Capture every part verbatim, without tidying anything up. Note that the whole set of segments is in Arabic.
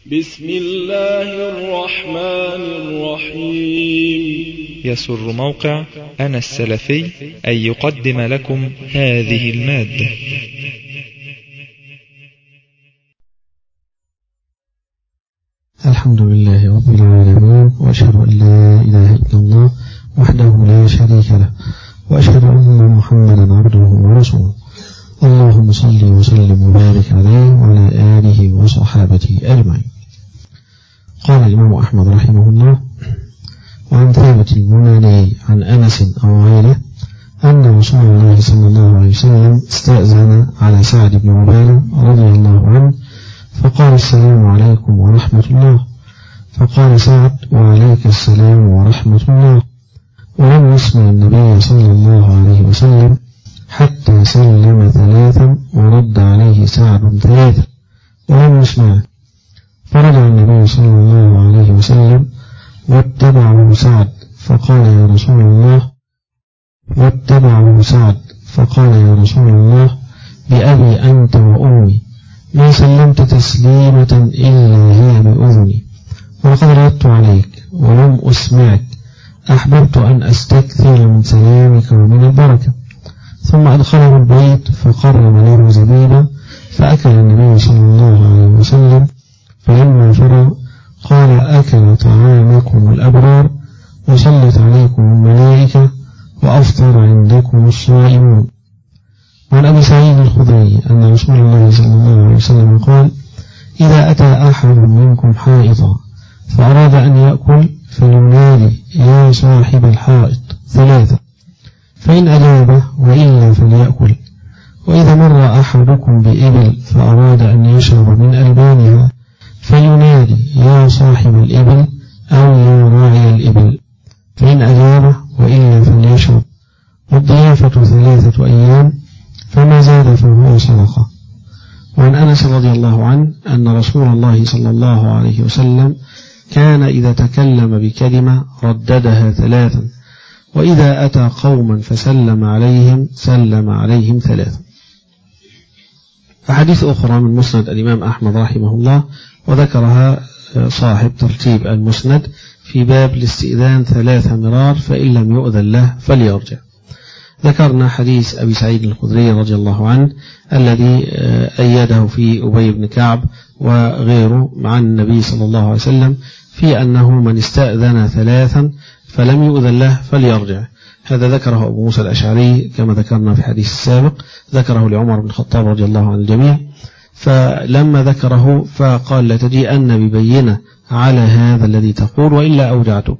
بسم الله الرحمن الرحيم. يسر موقع أنا السلفي أن يقدم لكم هذه المادة. الحمد لله رب العالمين، وأشهد أن لا إله إلا الله وحده لا شريك له، وأشهد أن محمدا عبده ورسوله. اللهم صل وسلم وبارك عليه وعلى آله وصحابته أجمعين. قال الإمام أحمد رحمه الله: وعن ثابت البناني عن أنس أو غيره أن رسول الله صلى الله عليه وسلم استأذن على سعد بن عبادة رضي الله عنه فقال: السلام عليكم ورحمة الله. فقال سعد: وعليك السلام ورحمة الله. ولم يسمع النبي صلى الله عليه وسلم حتى سلم ثلاثا ورد عليه سعد ثلاثا ولم يسمعه. فرجع النبي صلى الله عليه وسلم واتبعه سعد فقال: يا رسول الله واتبعه سعد فقال يا رسول الله بأبي أنت وأمي ما سلمت تسليمة إلا هي بأذني، ولقد ردت عليك ولم أسمعك، أحببت أن أستكثر من سلامك ومن البركة. ثم أدخله البيت فقرب له زبيبا فأكل النبي صلى الله عليه وسلم. فلما فرغ قال: أكل طعامكم الأبرار وصلت عليكم الملائكة وأفطر عندكم الصائمون. وعن أبي سعيد الخدري أن رسول الله صلى الله عليه وسلم قال: إذا أتى أحد منكم حائطا فأراد أن يأكل فلينادي: يا صاحب الحائط ثلاثة، فإن أجابه وإلا فليأكل. وإذا مر أحدكم بإبل فأراد أن يشرب من ألبانها فينادي: يا صاحب الإبل أو يا راعي الإبل، فإن أجابه وإلا فليشرب. والضيافة ثلاثة أيام فما زاد فهو صدقة. وعن أنس رضي الله عنه أن رسول الله صلى الله عليه وسلم كان إذا تكلم بكلمة رددها ثلاثا، وإذا أتى قوما فسلم عليهم سلم عليهم ثلاثا. أحاديث أخرى من مسند الإمام أحمد رحمه الله وذكرها صاحب ترتيب المسند في باب الاستئذان ثلاث مرار فإن لم يؤذن له فليرجع. ذكرنا حديث أبي سعيد الخدري رضي الله عنه الذي أيده في أبي بن كعب وغيره مع النبي صلى الله عليه وسلم في أنه من استأذن ثلاثا فلم يؤذن له فليرجع. هذا ذكره أبو موسى الأشعري كما ذكرنا في الحديث السابق، ذكره لعمر بن الخطاب رضي الله عن الجميع. فلما ذكره فقال: لا تجيئن ببينة على هذا الذي تقول وإلا أوجعتك.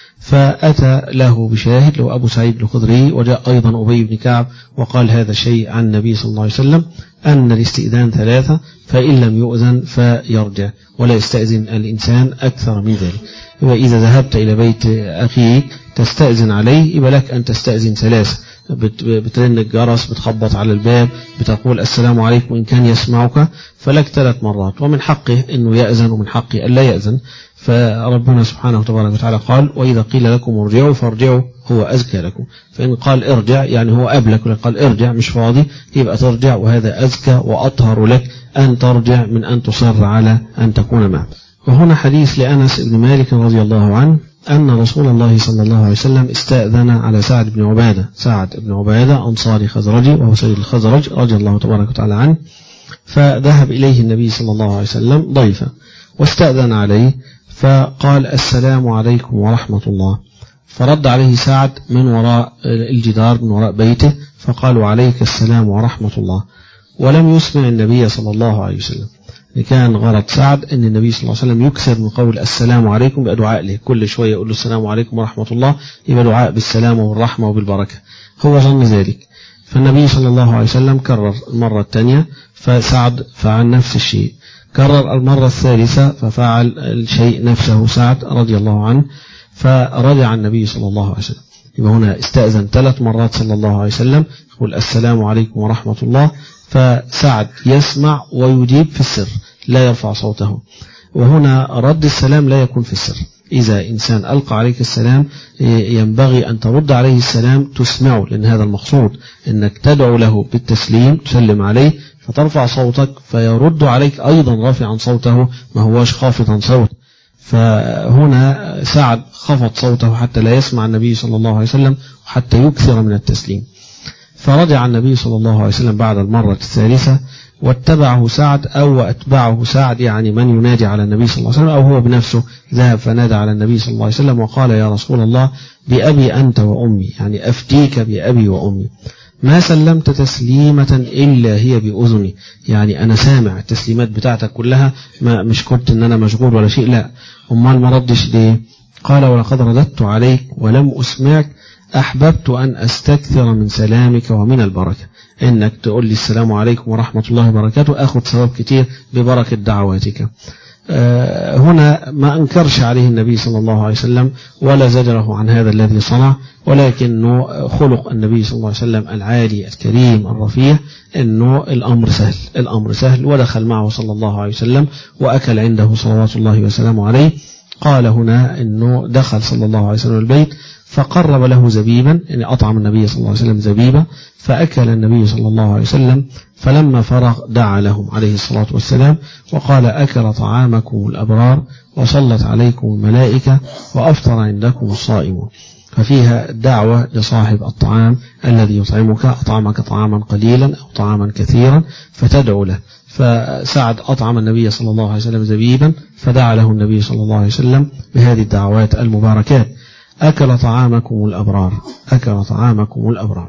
فأتى له بشاهد له أبو سعيد الخدري، وجاء أيضا أبي بن كعب وقال هذا الشيء عن النبي صلى الله عليه وسلم أن الاستئذان ثلاثة فإن لم يؤذن فيرجع، ولا يستأذن الإنسان أكثر من ذلك. وإذا ذهبت إلى بيت أخيك تستأذن عليه يبقى لك أن تستأذن ثلاثة، بترن الجرس، بتخبط على الباب، بتقول السلام عليكم إن كان يسمعك، فلك ثلاث مرات. ومن حقه أنه يأذن ومن حقه ألا يأذن. فربنا سبحانه وتبارك وتعالى قال: وإذا قيل لكم ارجعوا فارجعوا هو أزكى لكم. فإن قال ارجع يعني هو أبلك، ولا قال ارجع مش فاضي يبقى ترجع، وهذا أزكى وأطهر لك أن ترجع من أن تصر على أن تكون معه. وهنا حديث لأنس بن مالك رضي الله عنه أن رسول الله صلى الله عليه وسلم استأذن على سعد بن عبادة. سعد بن عبادة أنصاري خزرجي وهو سيد الخزرج رضي الله تبارك وتعالى عنه. فذهب إليه النبي صلى الله عليه وسلم ضيفا واستأذن عليه فقال: السلام عليكم ورحمة الله. فرد عليه سعد من وراء الجدار من وراء بيته فقال: وعليك السلام ورحمة الله. ولم يسمع النبي صلى الله عليه وسلم. كان غرض سعد أن النبي صلى الله عليه وسلم يكثر من قول السلام عليكم بدعاء له، كل شوية يقول له السلام عليكم ورحمة الله، يبقى دعاء بالسلام والرحمة وبالبركة. هو ظن ذلك، فالنبي صلى الله عليه وسلم كرر المرة الثانية فسعد فعل نفس الشيء، كرر المرة الثالثة ففعل الشيء نفسه سعد رضي الله عنه، فرجع النبي صلى الله عليه وسلم. يبقى هنا استأذن ثلاث مرات صلى الله عليه وسلم يقول السلام عليكم ورحمة الله، فسعد يسمع ويجيب في السر لا يرفع صوته. وهنا رد السلام لا يكون في السر، إذا إنسان ألقى عليك السلام ينبغي أن ترد عليه السلام تسمعه، لأن هذا المقصود أنك تدعو له بالتسليم تسلم عليه فترفع صوتك فيرد عليك أيضا رافعا صوته ما هواش خافضا صوت. فهنا سعد خفض صوته حتى لا يسمع النبي صلى الله عليه وسلم وحتى يكثر من التسليم. فرجع النبي صلى الله عليه وسلم بعد المرة الثالثة واتبعه سعد أو أتبعه سعد، يعني من ينادي على النبي صلى الله عليه وسلم أو هو بنفسه ذهب فنادى على النبي صلى الله عليه وسلم وقال: يا رسول الله بأبي أنت وأمي، يعني أفديك بأبي وأمي، ما سلمت تسليمة إلا هي بأذني، يعني أنا سامع التسليمات بتاعتك كلها، ما مش كنت إن أنا مشغول ولا شيء، لا، أمال ما ردش ليه؟ قال: ولقد رددت عليك ولم أسمعك، أحببت أن أستكثر من سلامك ومن البركة، إنك تقول لي السلام عليكم ورحمة الله وبركاته أخذ ثواب كتير ببركة دعواتك. أه هنا ما أنكرش عليه النبي صلى الله عليه وسلم ولا زجره عن هذا الذي صنع، ولكنه خلق النبي صلى الله عليه وسلم العالي الكريم الرفيع، إنه الأمر سهل الأمر سهل ودخل معه صلى الله عليه وسلم وأكل عنده صلوات الله وسلامه عليه. قال هنا إنه دخل صلى الله عليه وسلم البيت فقرب له زبيبا، يعني أطعم النبي صلى الله عليه وسلم زبيبا، فأكل النبي صلى الله عليه وسلم، فلما فرغ دعا لهم عليه الصلاة والسلام وقال: أكل طعامكم الأبرار وصلت عليكم الملائكة وأفطر عندكم الصائمون. ففيها دعوة لصاحب الطعام الذي يطعمك، أطعمك طعاما قليلا أو طعاما كثيرا فتدعو له. فسعد أطعم النبي صلى الله عليه وسلم زبيبا فدعا له النبي صلى الله عليه وسلم بهذه الدعوات المباركات: أكل طعامكم الأبرار، أكل طعامكم الأبرار.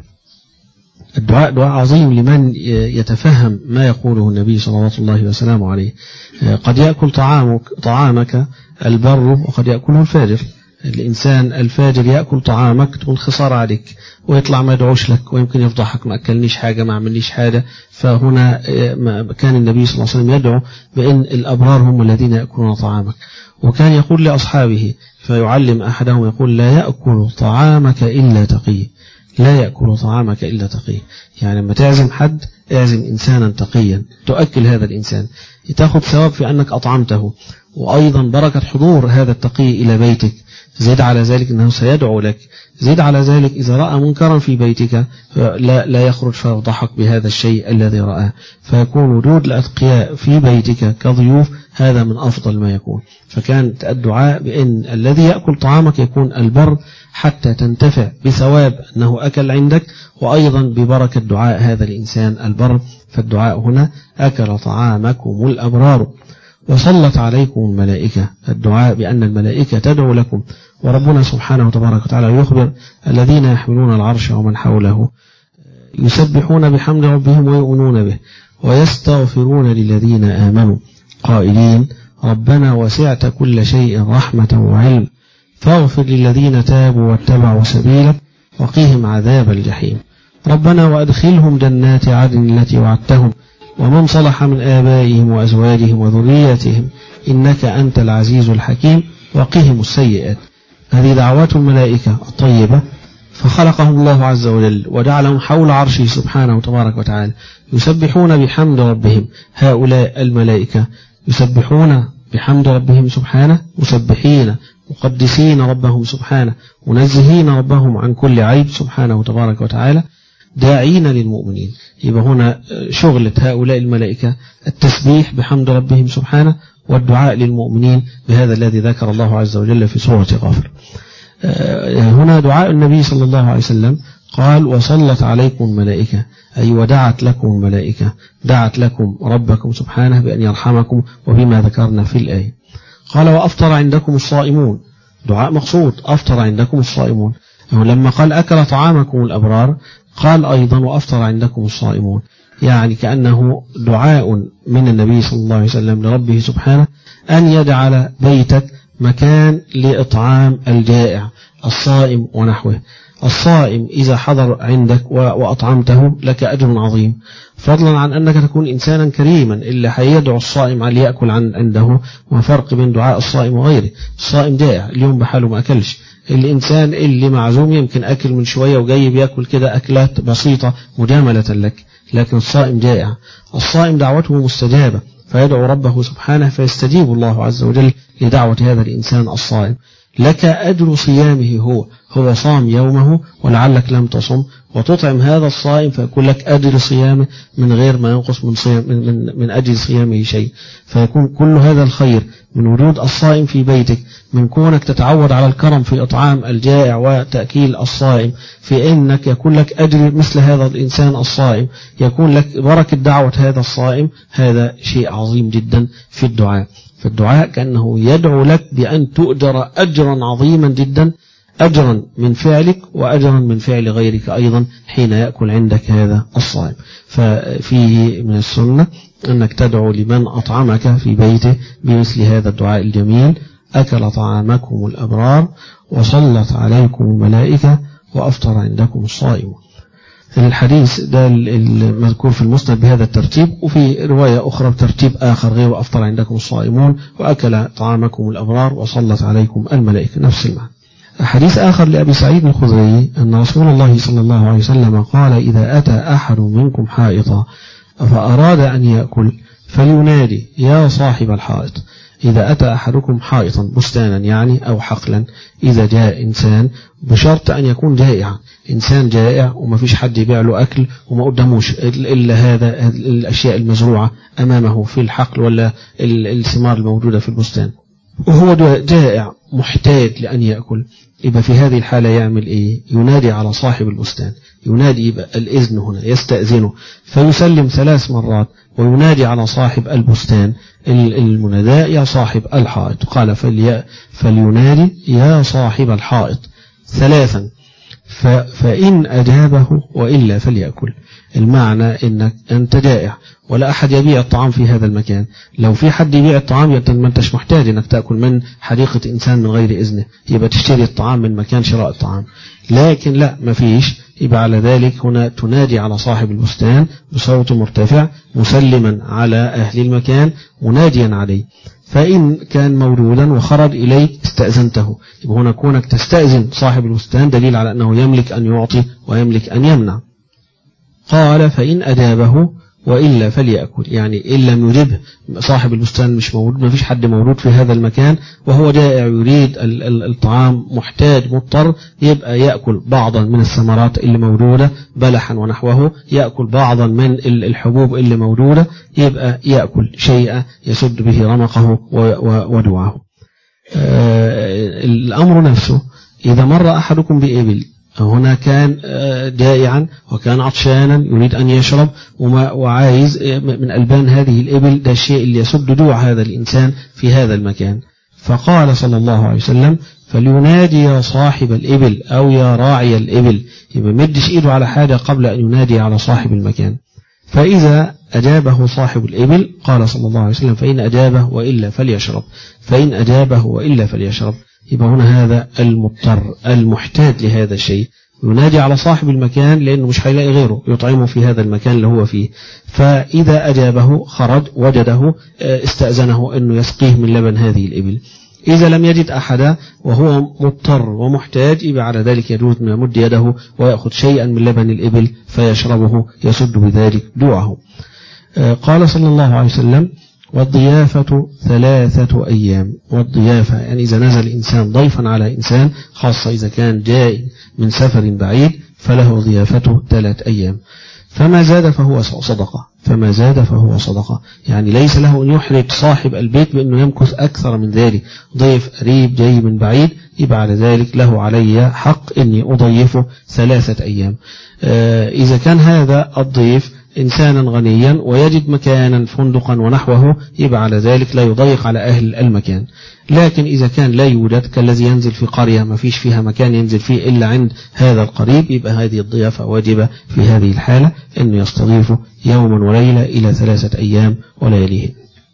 الدعاء دعاء عظيم لمن يتفهم ما يقوله النبي صلى الله عليه وسلم عليه. قد يأكل طعامك, طعامك البر وقد يأكله الفاجر. الإنسان الفاجر يأكل طعامك تكون خسارة عليك ويطلع ما يدعوش لك ويمكن يفضحك، ما أكلنيش حاجة، ما عملنيش حاجة. فهنا كان النبي صلى الله عليه وسلم يدعو بأن الأبرار هم الذين يأكلون طعامك، وكان يقول لأصحابه فيعلم أحدهم يقول: لا يأكل طعامك إلا تقي، لا يأكل طعامك إلا تقي. يعني لما تعزم حد اعزم إنسانا تقيا تؤكل هذا الإنسان، تأخذ ثواب في أنك أطعمته، وأيضا بركة حضور هذا التقي إلى بيتك. زيد على ذلك أنه سيدعو لك، زيد على ذلك إذا رأى منكرا في بيتك لا, لا يخرج فيفضحك بهذا الشيء الذي رآه، فيكون وجود الأتقياء في بيتك كضيوف هذا من أفضل ما يكون. فكان الدعاء بأن الذي يأكل طعامك يكون البر حتى تنتفع بثواب أنه أكل عندك، وأيضا ببركة دعاء هذا الإنسان البر. فالدعاء هنا: أكل طعامكم الأبرار وصلت عليكم الملائكة، الدعاء بأن الملائكة تدعو لكم. وربنا سبحانه وتبارك وتعالى يخبر: الذين يحملون العرش ومن حوله يسبحون بحمد ربهم ويؤمنون به ويستغفرون للذين آمنوا قائلين: ربنا وسعت كل شيء رحمة وعلم فاغفر للذين تابوا واتبعوا سبيلك وقهم عذاب الجحيم. ربنا وأدخلهم جنات عدن التي وعدتهم ومن صلح من آبائهم وأزواجهم وذرياتهم إنك أنت العزيز الحكيم وقهم السيئات. هذه دعوات الملائكة الطيبة، فخلقهم الله عز وجل وجعلهم حول عرشه سبحانه وتبارك وتعالى يسبحون بحمد ربهم. هؤلاء الملائكة يسبحون بحمد ربهم سبحانه، مسبحين مقدسين ربهم سبحانه، منزهين ربهم عن كل عيب سبحانه وتبارك وتعالى، داعين للمؤمنين. يبقى هنا شغلة هؤلاء الملائكة التسبيح بحمد ربهم سبحانه والدعاء للمؤمنين بهذا الذي ذكر الله عز وجل في سورة غافر. هنا دعاء النبي صلى الله عليه وسلم قال: وصلت عليكم الملائكة، أي ودعت لكم الملائكة، دعت لكم ربكم سبحانه بأن يرحمكم وبما ذكرنا في الآية. قال: وأفطر عندكم الصائمون، دعاء مقصود، أفطر عندكم الصائمون. لما قال أكل طعامكم الأبرار قال أيضا وأفطر عندكم الصائمون، يعني كأنه دعاء من النبي صلى الله عليه وسلم لربه سبحانه أن يجعل بيتك مكان لإطعام الجائع الصائم ونحوه. الصائم إذا حضر عندك وأطعمته لك أجر عظيم، فضلا عن أنك تكون إنسانا كريما. اللي حيدعو الصائم على يأكل عنده، وفرق بين دعاء الصائم وغيره. الصائم جائع اليوم بحاله ما أكلش، الإنسان اللي معزوم يمكن أكل من شوية وجاي بيأكل كده أكلات بسيطة مجاملة لك، لكن الصائم جائع. الصائم دعوته مستجابة، فيدعو ربه سبحانه فيستجيب الله عز وجل لدعوة هذا الإنسان الصائم. لك أجر صيامه، هو هو صام يومه ولعلك لم تصم وتطعم هذا الصائم فيكون لك أجر صيامه من غير ما ينقص من صيام من, من, من أجر صيامه شيء. فيكون كل هذا الخير من وجود الصائم في بيتك، من كونك تتعود على الكرم في إطعام الجائع وتأكيل الصائم، في أنك يكون لك أجر مثل هذا الإنسان الصائم، يكون لك بركة دعوة هذا الصائم. هذا شيء عظيم جدا في الدعاء. فالدعاء كأنه يدعو لك بأن تؤجر أجرا عظيما جدا، أجرا من فعلك وأجرا من فعل غيرك أيضا حين يأكل عندك هذا الصائم. ففيه من السنة أنك تدعو لمن أطعمك في بيته بمثل هذا الدعاء الجميل: أكل طعامكم الأبرار وصلت عليكم الملائكة وأفطر عندكم الصائمون. الحديث ده المذكور في المسند بهذا الترتيب، وفي رواية أخرى بترتيب آخر غير وأفطر عندكم الصائمون وأكل طعامكم الأبرار وصلت عليكم الملائكة، نفس المعنى. حديث آخر لأبي سعيد الخدري أن رسول الله صلى الله عليه وسلم قال: إذا أتى أحد منكم حائطا فأراد أن يأكل فلينادي يا صاحب الحائط. إذا أتى أحدكم حائطا بستانا يعني أو حقلا، إذا جاء إنسان بشرط أن يكون جائعا، إنسان جائع وما فيش حد يبيع له أكل وما قدموش إلا هذا الأشياء المزروعة أمامه في الحقل ولا الثمار الموجودة في البستان، وهو جائع محتاج لأن يأكل، يبقى في هذه الحالة يعمل إيه؟ ينادي على صاحب البستان، ينادي يبقى الإذن هنا يستأذنه فيسلم ثلاث مرات وينادي على صاحب البستان المناداء يا صاحب الحائط. قال فلي فلينادي يا صاحب الحائط ثلاثا فإن أجابه وإلا فليأكل. المعنى إنك أنت جائع ولا أحد يبيع الطعام في هذا المكان، لو في حد يبيع الطعام يبقى ما أنتش محتاج إنك تأكل من حديقة إنسان من غير إذنه، يبقى تشتري الطعام من مكان شراء الطعام. لكن لا، ما فيش، يبقى على ذلك هنا تنادي على صاحب البستان بصوت مرتفع مسلما على أهل المكان مناديا عليه، فإن كان موجودا وخرج إليك استأذنته. يبقى هنا كونك تستأذن صاحب البستان دليل على أنه يملك أن يعطي ويملك أن يمنع. قال فإن أجابه وإلا فليأكل، يعني إن لم يجبه صاحب البستان مش موجود، ما فيش حد موجود في هذا المكان وهو جائع يريد الطعام محتاج مضطر، يبقى يأكل بعضا من الثمرات اللي موجودة بلحا ونحوه، يأكل بعضا من الحبوب اللي موجودة، يبقى يأكل شيئا يسد به رمقه ودعاه. الأمر نفسه إذا مر أحدكم بإبل، هنا كان جائعا وكان عطشانا يريد أن يشرب وعايز من ألبان هذه الإبل، ده الشيء اللي يسد جوع هذا الإنسان في هذا المكان. فقال صلى الله عليه وسلم فلينادي يا صاحب الإبل أو يا راعي الإبل، يبقى مدش إيده على حاجة قبل أن ينادي على صاحب المكان. فإذا أجابه صاحب الإبل قال صلى الله عليه وسلم فإن أجابه وإلا فليشرب، فإن أجابه وإلا فليشرب. يبقى هنا هذا المضطر المحتاج لهذا الشيء ينادي على صاحب المكان لأنه مش هيلاقي غيره يطعمه في هذا المكان اللي هو فيه، فإذا أجابه خرج وجده استأذنه أنه يسقيه من لبن هذه الإبل. إذا لم يجد أحدا وهو مضطر ومحتاج، يبقى على ذلك يجوز أن يمد يده ويأخذ شيئا من لبن الإبل فيشربه يسد بذلك جوعه. قال صلى الله عليه وسلم والضيافة ثلاثة أيام. والضيافة يعني إذا نزل إنسان ضيفا على إنسان، خاصة إذا كان جاء من سفر بعيد، فله ضيافته ثلاث أيام، فما زاد فهو صدقة، فما زاد فهو صدقة، يعني ليس له أن يحرج صاحب البيت بأنه يمكث أكثر من ذلك. ضيف قريب جاي من بعيد، يبقى على ذلك له علي حق أني أضيفه ثلاثة أيام. آه إذا كان هذا الضيف إنسانا غنيا ويجد مكانا فندقا ونحوه، يبقى على ذلك لا يضيق على أهل المكان. لكن إذا كان لا يوجد كالذي ينزل في قرية ما فيش فيها مكان ينزل فيه إلا عند هذا القريب، يبقى هذه الضيافة واجبة في هذه الحالة أنه يستضيفه يوما وليلة إلى ثلاثة أيام ولياليهن.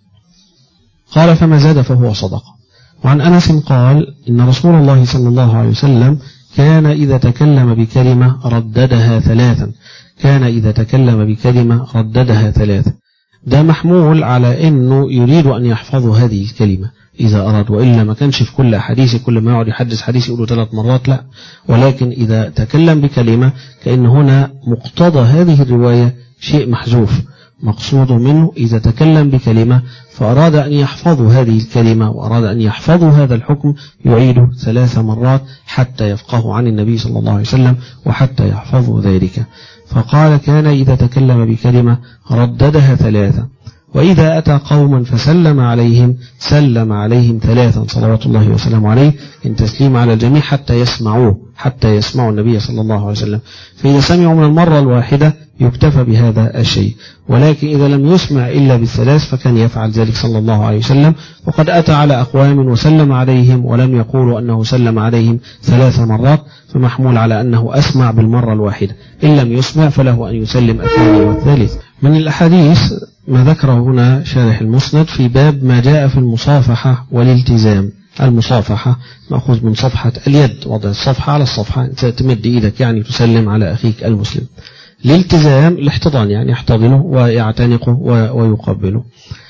قال فما زاد فهو صدقة. وعن أنس قال إن رسول الله صلى الله عليه وسلم كان إذا تكلم بكلمة رددها ثلاثا، كان إذا تكلم بكلمة رددها ثلاثة. ده محمول على أنه يريد أن يحفظ هذه الكلمة إذا أراد، وإلا ما كانش في كل حديث كل ما يقعد يحدث حديث يقوله ثلاث مرات، لا، ولكن إذا تكلم بكلمة كأن هنا مقتضى هذه الرواية شيء محذوف، مقصود منه إذا تكلم بكلمة فأراد أن يحفظوا هذه الكلمة وأراد أن يحفظوا هذا الحكم يعيده ثلاث مرات حتى يفقهوا عن النبي صلى الله عليه وسلم وحتى يحفظوا ذلك. فقال كان إذا تكلم بكلمة رددها ثلاثة، وإذا أتى قوما فسلم عليهم سلم عليهم ثلاثا صلوات الله وسلامه عليه، إن تسليم على الجميع حتى يسمعوه حتى يسمعوا النبي صلى الله عليه وسلم. فإذا سمعوا من المرة الواحدة يكتفى بهذا الشيء، ولكن إذا لم يسمع إلا بالثلاث فكان يفعل ذلك صلى الله عليه وسلم. وقد أتى على أقوام وسلم عليهم ولم يقولوا أنه سلم عليهم ثلاث مرات، فمحمول على أنه أسمع بالمرة الواحدة، إن لم يسمع فله أن يسلم الثاني والثالث. من الأحاديث ما ذكره هنا شارح المسند في باب ما جاء في المصافحة والالتزام. المصافحة مأخوذ من صفحة اليد، وضع الصفحة على الصفحة، أنت تمد إيدك يعني تسلم على أخيك المسلم. الالتزام الاحتضان يعني يحتضنه ويعتنقه ويقبله.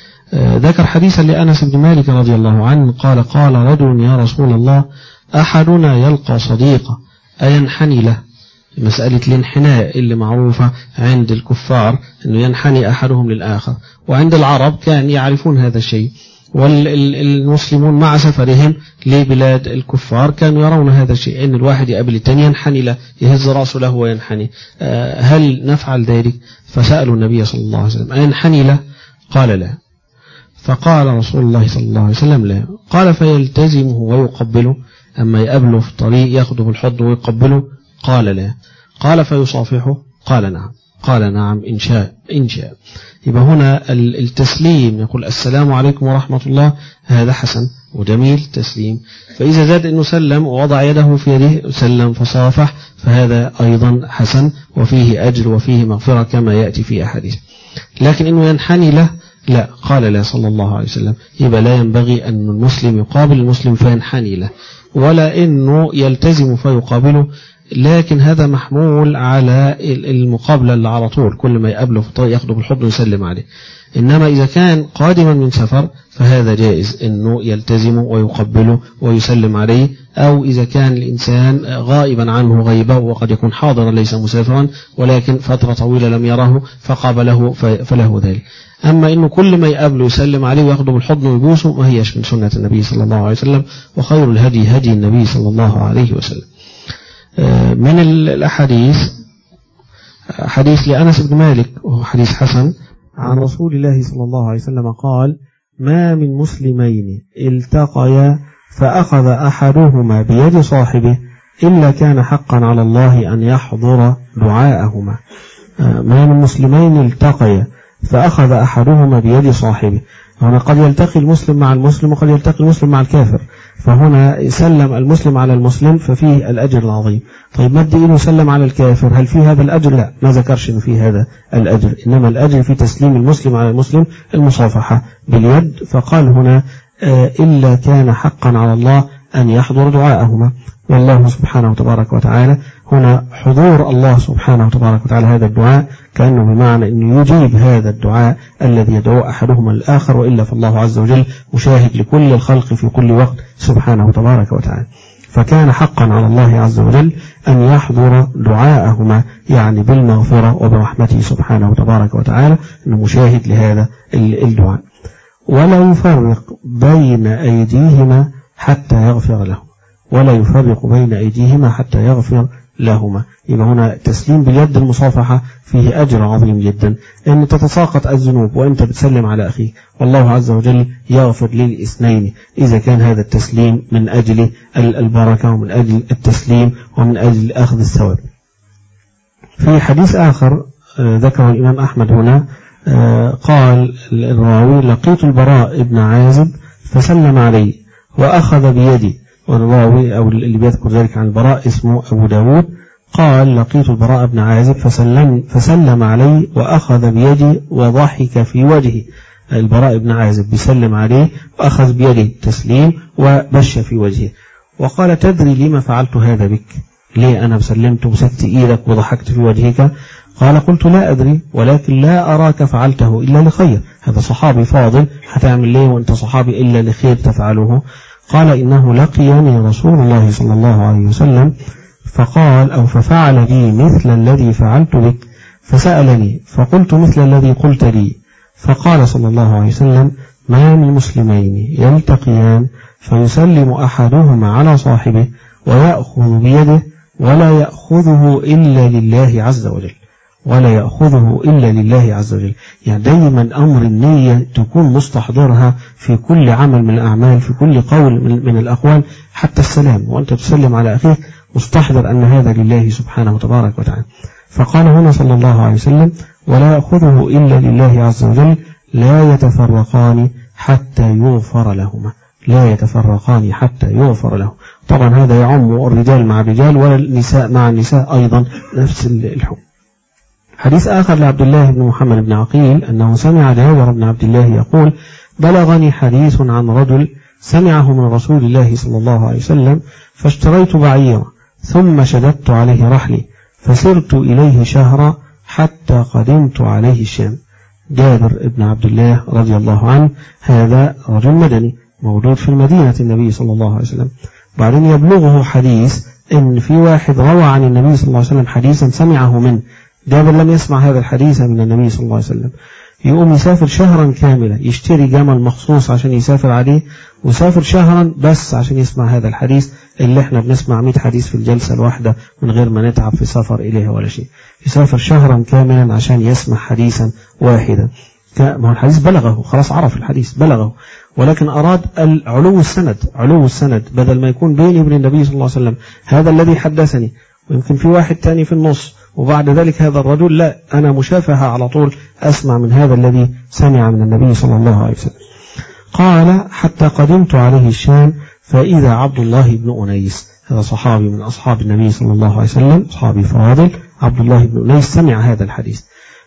ذكر حديثا لأنس بن مالك رضي الله عنه قال قال رجل يا رسول الله أحدنا يلقى صديقه أينحني له؟ مسألة الانحناء اللي معروفة عند الكفار أنه ينحني أحدهم للآخر، وعند العرب كان يعرفون هذا الشيء، والمسلمون مع سفرهم لبلاد الكفار كانوا يرون هذا الشيء، أن الواحد يقابل الثاني ينحني له، يهز رأسه له وينحني. هل نفعل ذلك؟ فسألوا النبي صلى الله عليه وسلم أينحني له؟ قال لا. فقال رسول الله صلى الله عليه وسلم لا. قال فيلتزمه ويقبله؟ أما يقابله في الطريق يأخذه بالحضن ويقبله؟ قال لا. قال فيصافحه؟ قال نعم. قال نعم إن شاء إن شاء. يبقى هنا التسليم يقول السلام عليكم ورحمة الله، هذا حسن وجميل تسليم. فإذا زاد أنه سلم ووضع يده في يده سلم فصافح فهذا أيضا حسن وفيه أجر وفيه مغفرة كما يأتي في أحاديث. لكن أنه ينحني له لا، قال لا صلى الله عليه وسلم. يبقى لا ينبغي أن المسلم يقابل المسلم فينحني له، ولا أنه يلتزم فيقابله، لكن هذا محمول على المقابلة اللي على طول كل ما يقابله في الطريق ياخده بالحضن ويسلم عليه. إنما إذا كان قادما من سفر فهذا جائز أنه يلتزمه ويقبله ويسلم عليه، أو إذا كان الإنسان غائبا عنه غيبة وقد يكون حاضرا ليس مسافرا ولكن فترة طويلة لم يره فقابله فله ذلك. أما إنه كل ما يقابله يسلم عليه وياخده بالحضن ويبوسه ما هيش من سنة النبي صلى الله عليه وسلم، وخير الهدي هدي النبي صلى الله عليه وسلم. من الأحاديث حديث لأنس بن مالك وهو حديث حسن عن رسول الله صلى الله عليه وسلم قال ما من مسلمين التقيا فأخذ أحدهما بيد صاحبه إلا كان حقا على الله أن يحضر دعاءهما. ما من مسلمين التقيا فأخذ أحدهما بيد صاحبه، هنا قد يلتقي المسلم مع المسلم وقد يلتقي المسلم مع الكافر، فهنا سلم المسلم على المسلم ففيه الأجر العظيم. طيب مد إنه سلم على الكافر هل فيه هذا الأجر؟ لا، ما ذكرش إنه فيه هذا الأجر، إنما الأجر في تسليم المسلم على المسلم المصافحة باليد. فقال هنا إلا كان حقا على الله أن يحضر دعاءهما، والله سبحانه وتبارك وتعالى هنا حضور الله سبحانه وتبارك وتعالى هذا الدعاء كأنه بمعنى أنه يجيب هذا الدعاء الذي يدعو أحدهما الآخر، وإلا فالله عز وجل مشاهد لكل الخلق في كل وقت سبحانه وتبارك وتعالى. فكان حقا على الله عز وجل أن يحضر دعاءهما يعني بالمغفرة وبرحمته سبحانه وتبارك وتعالى، أنه مشاهد لهذا الدعاء. ولا يفرق بين أيديهما حتى يغفر له، ولا يفرق بين أيديهما حتى يغفر لهما. يبقى هنا تسليم باليد المصافحة فيه أجر عظيم جدا، أن تتساقط الذنوب وأنت بتسلم على أخيك، والله عز وجل يغفر للاثنين إذا كان هذا التسليم من أجل البركة ومن أجل التسليم ومن أجل أخذ الثواب. في حديث آخر ذكره الإمام أحمد هنا قال الراوي لقيت البراء بن عازب فسلم عليه وأخذ بيدي، والراوي أو اللي بيذكر ذلك عن البراء اسمه أبو داود قال لقيت البراء بن عازب فسلم, فسلم علي وأخذ بيدي وضحك في وجهي. البراء بن عازب بيسلم عليه وأخذ بيدي تسليم وبش في وجهه، وقال تدري لما فعلت هذا بك؟ ليه أنا بسلمت وسدت إيدك وضحكت في وجهك؟ قال قلت لا أدري ولكن لا أراك فعلته إلا لخير. هذا صحابي فاضل، هتعمل ليه وأنت صحابي إلا لخير تفعله؟ قال إنه لقيني رسول الله صلى الله عليه وسلم فقال أو ففعل بي مثل الذي فعلت بك، فسألني فقلت مثل الذي قلت لي، فقال صلى الله عليه وسلم: ما من مسلمين يلتقيان فيسلم أحدهما على صاحبه ويأخذ بيده ولا يأخذه إلا لله عز وجل، ولا يأخذه إلا لله عز وجل. يعني دايما أمر النية تكون مستحضرها في كل عمل من الأعمال، في كل قول من الأقوال، حتى السلام وأنت تسلم على أخيك مستحضر أن هذا لله سبحانه وتبارك وتعالى. فقال هنا صلى الله عليه وسلم: ولا يأخذه إلا لله عز وجل، لا يتفرقان حتى يغفر لهما، لا يتفرقان حتى يغفر له. طبعا هذا يعم الرجال مع الرجال والنساء مع النساء أيضا نفس الحكم. حديث آخر لعبد الله بن محمد بن عقيل أنه سمع جابر بن عبد الله يقول: بلغني حديث عن رجل سمعه من رسول الله صلى الله عليه وسلم، فاشتريت بعيرا ثم شددت عليه رحلي فسرت إليه شهرا حتى قدمت عليه الشام. جابر بن عبد الله رضي الله عنه هذا رجل مدني موجود في المدينة النبي صلى الله عليه وسلم، بعدين يبلغه حديث إن في واحد روى عن النبي صلى الله عليه وسلم حديثا سمعه منه. جابر لم يسمع هذا الحديث من النبي صلى الله عليه وسلم، يقوم يسافر شهرا كاملا، يشتري جمل مخصوص عشان يسافر عليه، وسافر شهرا بس عشان يسمع هذا الحديث اللي احنا بنسمع مئة حديث في الجلسة الواحدة من غير ما نتعب في سفر إليه ولا شيء. يسافر شهرا كاملا عشان يسمع حديثا واحدا. ما هو الحديث بلغه، خلاص عرف الحديث بلغه، ولكن أراد علو السند، علو السند بدل ما يكون بيني وبين النبي صلى الله عليه وسلم هذا الذي حدثني ويمكن في واحد تاني في النص وبعد ذلك هذا الرجل، لا، أنا مشافهة على طول أسمع من هذا الذي سمع من النبي صلى الله عليه وسلم. قال: حتى قدمت عليه الشام فإذا عبد الله بن أنيس، هذا صحابي من أصحاب النبي صلى الله عليه وسلم، صحابي فاضل عبد الله بن أنيس، سمع هذا الحديث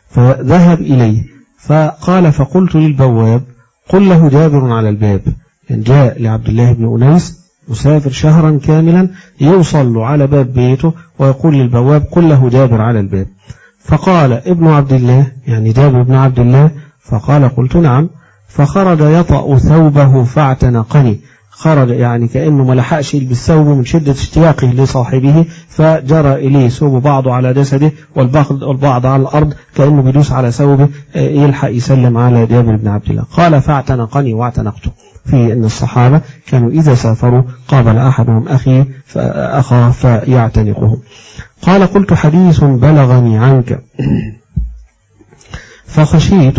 فذهب إليه فقال: فقلت للبواب: قل له جابر على الباب. يعني جاء لعبد الله بن أنيس مسافر شهرا كاملا يوصل له على باب بيته ويقول للبواب: قل له جابر على الباب. فقال ابن عبد الله، يعني جابر بن عبد الله، فقال: قلت نعم. فخرج يطأ ثوبه فاعتنقني، خرج يعني كأنه ما لحقش يلبس ثوبه من شدة اشتياقه لصاحبه، فجرى إليه ثوب بعضه على جسده والبعض على الأرض كأنه بيدوس على ثوبه يلحق يسلم على جابر بن عبد الله. قال: فاعتنقني واعتنقته. في أن الصحابة كانوا إذا سافروا قابل أحدهم أخي فأخاه فيعتنقهم. قال: قلت: حديث بلغني عنك فخشيت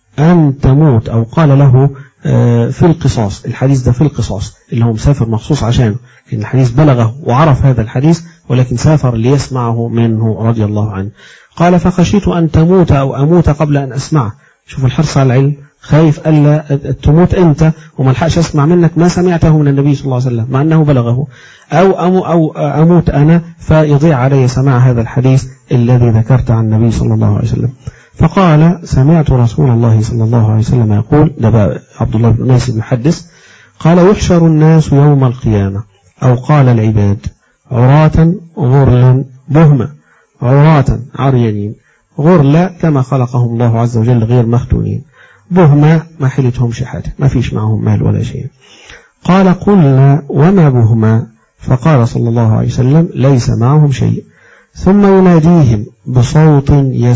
أن تموت، أو قال له في القصاص، الحديث ده في القصاص اللي هو مسافر مخصوص عشانه، لأن الحديث بلغه وعرف هذا الحديث ولكن سافر ليسمعه منه رضي الله عنه. قال: فخشيت أن تموت أو أموت قبل أن أسمعه. شوف الحرص على العلم، خايف ألا تموت أنت وما لحقش أسمع منك ما سمعته من النبي صلى الله عليه وسلم مع أنه بلغه، أو أو أموت أنا فيضيع علي سماع هذا الحديث الذي ذكرت عن النبي صلى الله عليه وسلم. فقال: سمعت رسول الله صلى الله عليه وسلم يقول، ده بقى عبد الله بن أنيس المحدث، قال: يحشر الناس يوم القيامة، أو قال العباد، عراة غرلا بهما، عراة عريانين، غرلا كما خلقهم الله عز وجل غير مختونين، بهما ما حلتهمش حاجة، ما فيش معهم مال ولا شيء. قال: قلنا: وما بهما؟ فقال صلى الله عليه وسلم: ليس معهم شيء. ثم يناديهم بصوت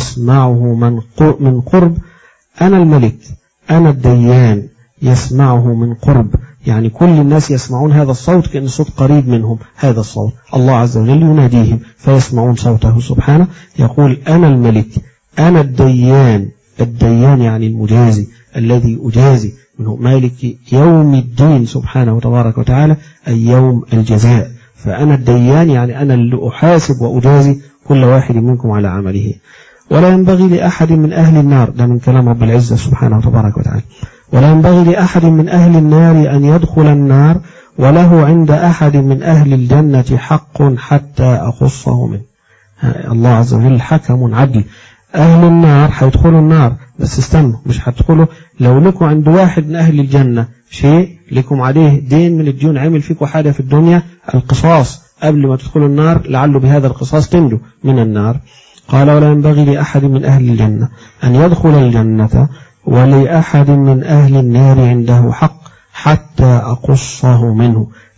يسمعه من قرب: أنا الملك، أنا الديان، يسمعه من قرب، يعني كل الناس يسمعون هذا الصوت كأن الصوت قريب منهم. هذا الصوت الله عز وجل يناديهم فيسمعون صوته سبحانه، يقول: أنا الملك، أنا الديان، الديان يعني المجازي الذي أجازي منه، مالك يوم الدين سبحانه وتبارك وتعالى، أي يوم الجزاء. فأنا الديان يعني أنا اللي أحاسب وأجازي كل واحد منكم على عمله. ولا ينبغي لأحد من أهل النار، ده من كلام رب العزة سبحانه وتبارك وتعالى، ولا ينبغي لأحد من أهل النار أن يدخل النار وله عند أحد من أهل الجنة حق حتى أخصه منه. الله عز وجل حكم عدل، أهل النار هيدخلوا النار، بس استنوا، مش هتدخلوا لو لكم عند واحد من أهل الجنة شيء لكم عليه دين من الديون، عمل فيكم حاجة في الدنيا، القصاص قبل ما تدخلوا النار لعله بهذا القصاص تنجوا من النار. قال: ولا ينبغي لأحد من أهل الجنة أن يدخل الجنة ولأحد من أهل النار عنده حق حتى أقصه منه.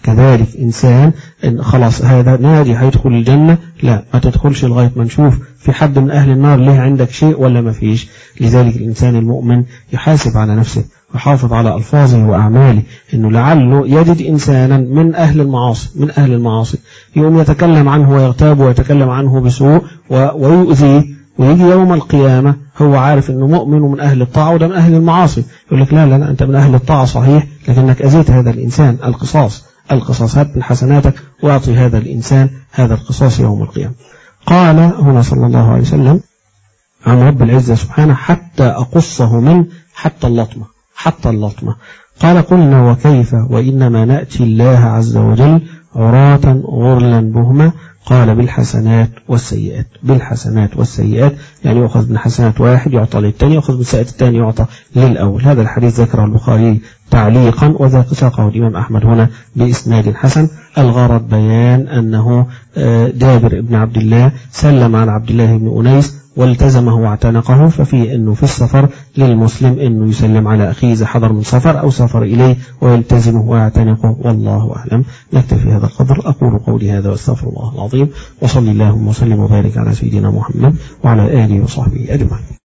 كذلك إنسان إن خلاص هذا ناجي هيدخل الجنة، لا ما تدخلش لغاية ما نشوف في حد من أهل النار له عندك شيء ولا ما فيش. لذلك الإنسان المؤمن يحاسب على نفسه ويحافظ على ألفاظه وأعماله، إنه لعله يجد إنسانا من أهل المعاصي من أهل المعاصي يوم يتكلم عنه ويغتاب ويتكلم عنه بسوء ويؤذيه، ويجي يوم القيامة هو عارف إنه مؤمن ومن أهل الطاعة وده من أهل المعاصي، يقول لك لا لا لا أنت من أهل الطاعة صحيح لكنك أذيت هذا الإنسان. القصاص القصاص هات من حسناتك وأعطي هذا الإنسان هذا القصاص يوم القيامة. قال هنا صلى الله عليه وسلم عن رب العزة سبحانه حتى أقصه من حتى اللطمة حتى اللطمة. قال قلنا وكيف وإنما نأتي الله عز وجل عراة غرلا بهما. قال بالحسنات والسيئات بالحسنات والسيئات يعني يأخذ من حسنات واحد يعطى للثاني، يأخذ من سيئات الثاني يعطى للأول. هذا الحديث ذكره البخاري تعليقا وذاك ساقه الإمام أحمد هنا بإسناد حسن. الغرض بيان أنه جابر بن عبد الله سلم عن عبد الله بن أنيس والتزمه واعتنقه، ففي أنه في السفر للمسلم أنه يسلم على أخيه إذا حضر من سفر أو سفر إليه ويلتزمه ويعتنقه. والله أعلم. نكتفي هذا القدر. أقول قولي هذا واستغفر الله العظيم وصلي اللهم وسلم وبارك على سيدنا محمد وعلى آله وصحبه أجمعين.